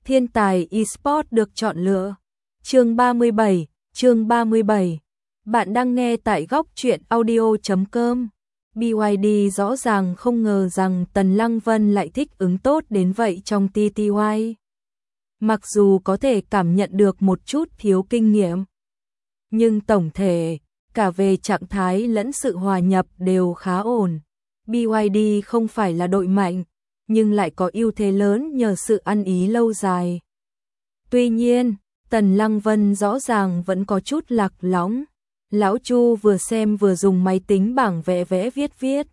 Thiên tài eSports được chọn lựa. Chương 37. Bạn đang nghe tại góc truyện audio.com. BYD rõ ràng không ngờ rằng Tần Lăng Vân lại thích ứng tốt đến vậy trong TTY. Mặc dù có thể cảm nhận được một chút thiếu kinh nghiệm, nhưng tổng thể, cả về trạng thái lẫn sự hòa nhập đều khá ổn. BYD không phải là đội mạnh, nhưng lại có ưu thế lớn nhờ sự ăn ý lâu dài. Tuy nhiên, Tần Lăng Vân rõ ràng vẫn có chút lạc lõng. Lão Chu vừa xem vừa dùng máy tính bảng vẽ viết.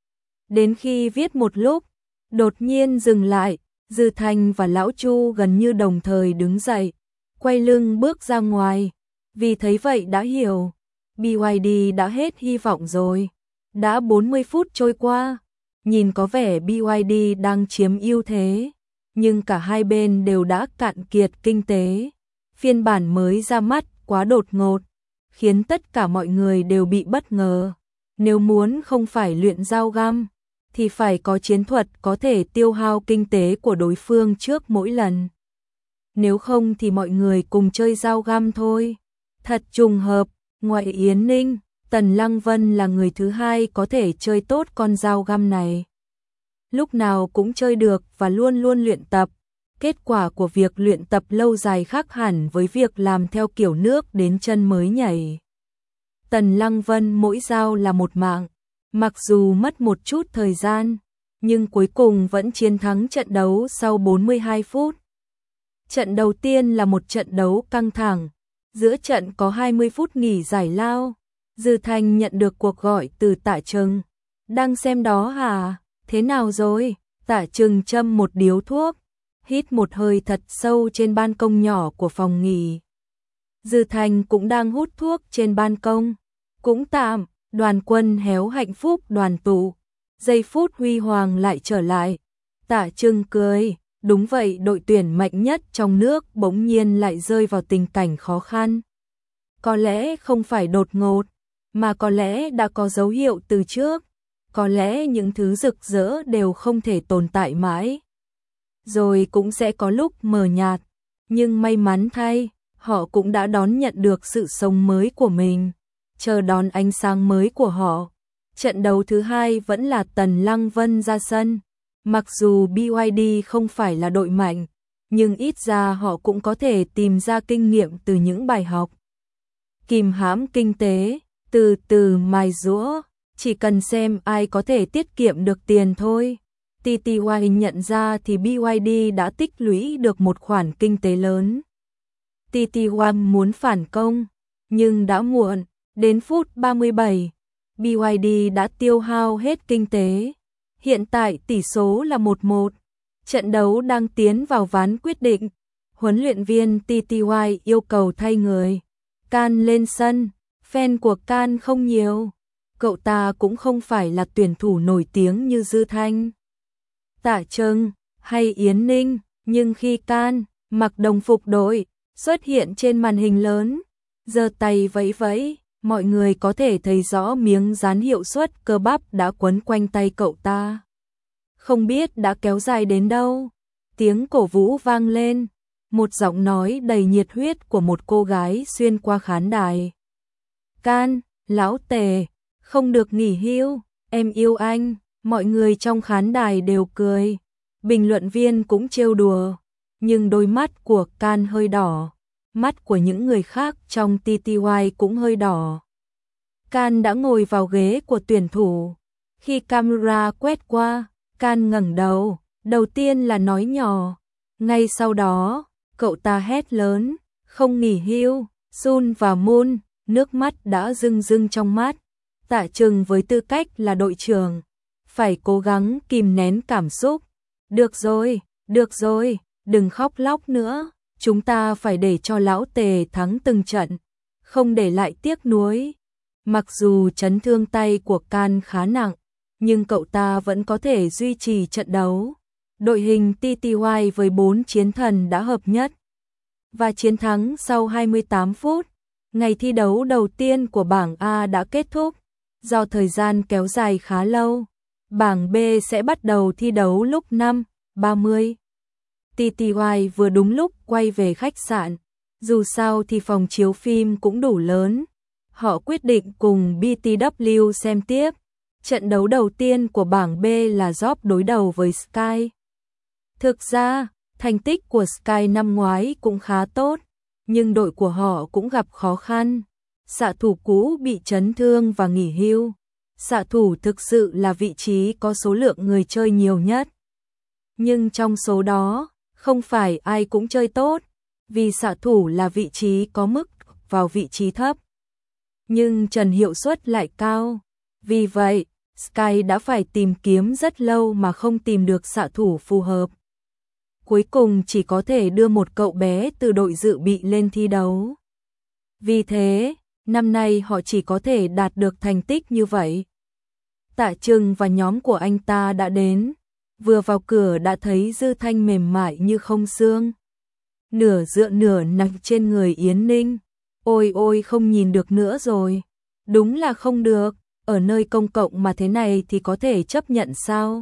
Đến khi viết một lúc, đột nhiên dừng lại, Dư Thanh và Lão Chu gần như đồng thời đứng dậy, quay lưng bước ra ngoài, vì thấy vậy đã hiểu, BYD đã hết hy vọng rồi. Đã 40 phút trôi qua, nhìn có vẻ BYD đang chiếm ưu thế, nhưng cả hai bên đều đã cạn kiệt kinh tế. Phiên bản mới ra mắt quá đột ngột, khiến tất cả mọi người đều bị bất ngờ. Nếu muốn không phải luyện dao găm, thì phải có chiến thuật có thể tiêu hao kinh tế của đối phương trước mỗi lần. Nếu không thì mọi người cùng chơi dao găm thôi. Thật trùng hợp, ngoại Yến Ninh, Tần Lăng Vân là người thứ hai có thể chơi tốt con dao găm này. Lúc nào cũng chơi được và luôn luôn luyện tập. Kết quả của việc luyện tập lâu dài khác hẳn với việc làm theo kiểu nước đến chân mới nhảy. Tần Lăng Vân mỗi dao là một mạng, mặc dù mất một chút thời gian, nhưng cuối cùng vẫn chiến thắng trận đấu sau 42 phút. Trận đầu tiên là một trận đấu căng thẳng, giữa trận có 20 phút nghỉ giải lao. Dư Thanh nhận được cuộc gọi từ Tạ Trừng. Đang xem đó hả? Thế nào rồi? Tạ Trừng châm một điếu thuốc, hít một hơi thật sâu trên ban công nhỏ của phòng nghỉ. Dư Thanh cũng đang hút thuốc trên ban công. Cũng tạm, Đoàn Quân héo hạnh phúc đoàn tụ. Giây phút huy hoàng lại trở lại. Tạ Trừng cười, đúng vậy, đội tuyển mạnh nhất trong nước bỗng nhiên lại rơi vào tình cảnh khó khăn. Có lẽ không phải đột ngột, mà có lẽ đã có dấu hiệu từ trước. Có lẽ những thứ rực rỡ đều không thể tồn tại mãi. Rồi cũng sẽ có lúc mờ nhạt, nhưng may mắn thay, họ cũng đã đón nhận được sự sống mới của mình, chờ đón ánh sáng mới của họ. Trận đấu thứ hai vẫn là Tần Lăng Vân ra sân. Mặc dù BYD không phải là đội mạnh, nhưng ít ra họ cũng có thể tìm ra kinh nghiệm từ những bài học. Kìm hãm kinh tế, từ từ mài giũa, chỉ cần xem ai có thể tiết kiệm được tiền thôi. TTY nhận ra thì BYD đã tích lũy được một khoản kinh tế lớn. TTY muốn phản công, nhưng đã muộn. Đến phút 37, BYD đã tiêu hao hết kinh tế. Hiện tại tỷ số là 1-1. Trận đấu đang tiến vào ván quyết định. Huấn luyện viên TTY yêu cầu thay người. Can lên sân. Fan của Can không nhiều. Cậu ta cũng không phải là tuyển thủ nổi tiếng như Dư Thanh, Tạ Trừng hay Yến Ninh, nhưng khi Can mặc đồng phục đội xuất hiện trên màn hình lớn, giơ tay vẫy vẫy, mọi người có thể thấy rõ miếng dán hiệu suất cơ bắp đã quấn quanh tay cậu ta. Không biết đã kéo dài đến đâu, tiếng cổ vũ vang lên, một giọng nói đầy nhiệt huyết của một cô gái xuyên qua khán đài. Can, lão Tề, không được nghỉ hưu, em yêu anh. Mọi người trong khán đài đều cười, bình luận viên cũng trêu đùa, nhưng đôi mắt của Can hơi đỏ, mắt của những người khác trong TTY cũng hơi đỏ. Can đã ngồi vào ghế của tuyển thủ. Khi camera quét qua, Can ngẩng đầu, đầu tiên là nói nhỏ. Ngay sau đó, cậu ta hét lớn, không nghỉ hưu. Sun và Moon, nước mắt đã rưng rưng trong mắt. Tạ Trừng với tư cách là đội trưởng, phải cố gắng kìm nén cảm xúc. Được rồi, đừng khóc lóc nữa. Chúng ta phải để cho lão Tề thắng từng trận, không để lại tiếc nuối. Mặc dù chấn thương tay của Can khá nặng, nhưng cậu ta vẫn có thể duy trì trận đấu. Đội hình TTY với 4 chiến thần đã hợp nhất và chiến thắng sau 28 phút. Ngày thi đấu đầu tiên của bảng A đã kết thúc. Do thời gian kéo dài khá lâu, bảng B sẽ bắt đầu thi đấu lúc 5:30. TTY vừa đúng lúc quay về khách sạn. Dù sao thì phòng chiếu phim cũng đủ lớn. Họ quyết định cùng BTW xem tiếp. Trận đấu đầu tiên của bảng B là Job đối đầu với Sky. Thực ra, thành tích của Sky năm ngoái cũng khá tốt, nhưng đội của họ cũng gặp khó khăn. Xạ thủ cũ bị chấn thương và nghỉ hưu. Xạ thủ thực sự là vị trí có số lượng người chơi nhiều nhất. Nhưng trong số đó, không phải ai cũng chơi tốt, vì xạ thủ là vị trí có mức vào vị trí thấp. Nhưng trần hiệu suất lại cao. Vì vậy, Sky đã phải tìm kiếm rất lâu mà không tìm được xạ thủ phù hợp. Cuối cùng chỉ có thể đưa một cậu bé từ đội dự bị lên thi đấu. Vì thế, năm nay họ chỉ có thể đạt được thành tích như vậy. Tạ Trừng và nhóm của anh ta đã đến. Vừa vào cửa đã thấy Dư Thanh mềm mại như không xương. Nửa dựa nửa nằm trên người Yến Ninh. Ôi ôi không nhìn được nữa rồi. Đúng là không được, ở nơi công cộng mà thế này thì có thể chấp nhận sao?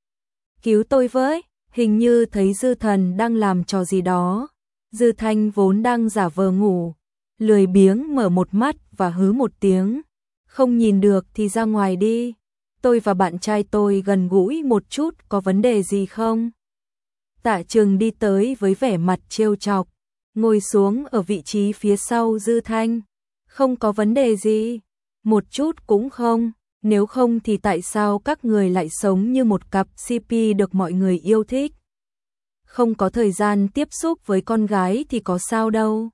Cứu tôi với, hình như thấy Dư Thần đang làm trò gì đó. Dư Thanh vốn đang giả vờ ngủ, lười biếng mở một mắt và hứ một tiếng. Không nhìn được thì ra ngoài đi. Tôi và bạn trai tôi gần gũi một chút, có vấn đề gì không? Tạ Trừng đi tới với vẻ mặt trêu chọc, ngồi xuống ở vị trí phía sau Dư Thanh. Không có vấn đề gì, một chút cũng không, nếu không thì tại sao các người lại sống như một cặp CP được mọi người yêu thích? Không có thời gian tiếp xúc với con gái thì có sao đâu.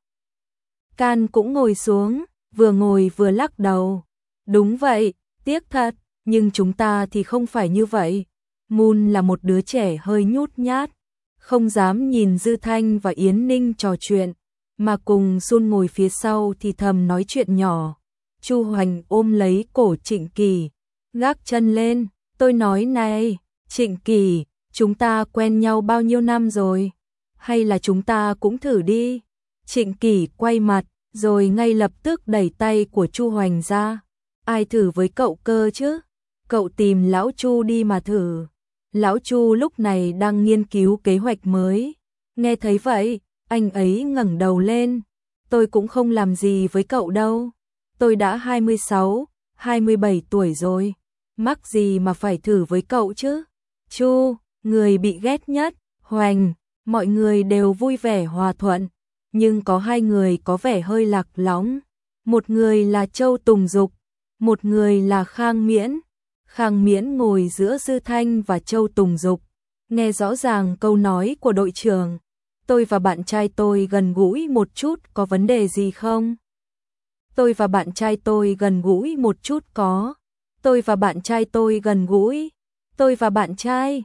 Can cũng ngồi xuống, vừa ngồi vừa lắc đầu. Đúng vậy, tiếc thật, nhưng chúng ta thì không phải như vậy. Moon là một đứa trẻ hơi nhút nhát, không dám nhìn Dư Thanh và Yến Ninh trò chuyện, mà cùng Sun ngồi phía sau thì thầm nói chuyện nhỏ. Chu Hoành ôm lấy cổ Trịnh Kỳ, gác chân lên, tôi nói này, Trịnh Kỳ, chúng ta quen nhau bao nhiêu năm rồi? Hay là chúng ta cũng thử đi? Trịnh Kỳ quay mặt, rồi ngay lập tức đẩy tay của Chu Hoành ra. Ai thử với cậu cơ chứ? Cậu tìm lão Chu đi mà thử. Lão Chu lúc này đang nghiên cứu kế hoạch mới. Nghe thấy vậy, anh ấy ngẩng đầu lên. Tôi cũng không làm gì với cậu đâu. Tôi đã 26, 27 tuổi rồi. Mắc gì mà phải thử với cậu chứ? Chu, người bị ghét nhất, Hoành, mọi người đều vui vẻ hòa thuận. Nhưng có hai người có vẻ hơi lạc lõng. Một người là Châu Tùng Dục, một người là Khang Miễn. Khang Miễn ngồi giữa Dư Thanh và Châu Tùng Dục, nghe rõ ràng câu nói của đội trưởng. Tôi và bạn trai tôi gần gũi một chút, có vấn đề gì không? Tôi và bạn trai tôi gần gũi một chút có. Tôi và bạn trai tôi gần gũi. Tôi và bạn trai.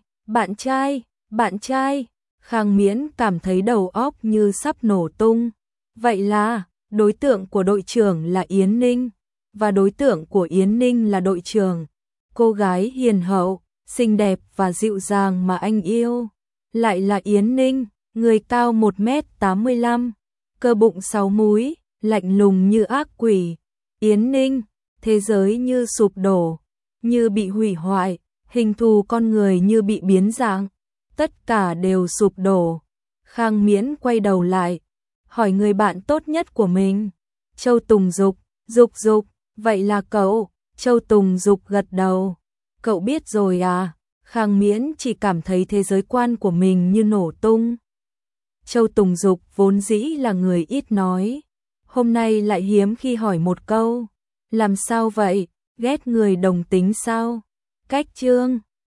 Khang Miễn cảm thấy đầu óc như sắp nổ tung. Vậy là, đối tượng của đội trưởng là Yến Ninh, và đối tượng của Yến Ninh là đội trưởng. Cô gái hiền hậu, xinh đẹp và dịu dàng mà anh yêu. Lại là Yến Ninh, người cao 1m85, cơ bụng 6 múi, lạnh lùng như ác quỷ. Yến Ninh, thế giới như sụp đổ, như bị hủy hoại, hình thù con người như bị biến dạng. Tất cả đều sụp đổ. Khang Miễn quay đầu lại, hỏi người bạn tốt nhất của mình. Châu Tùng Dục, Dục, vậy là cậu? Châu Tùng Dục gật đầu. Cậu biết rồi à? Khang Miễn chỉ cảm thấy thế giới quan của mình như nổ tung. Châu Tùng Dục vốn dĩ là người ít nói, hôm nay lại hiếm khi hỏi một câu. Làm sao vậy? Ghét người đồng tính sao? Cách Trương,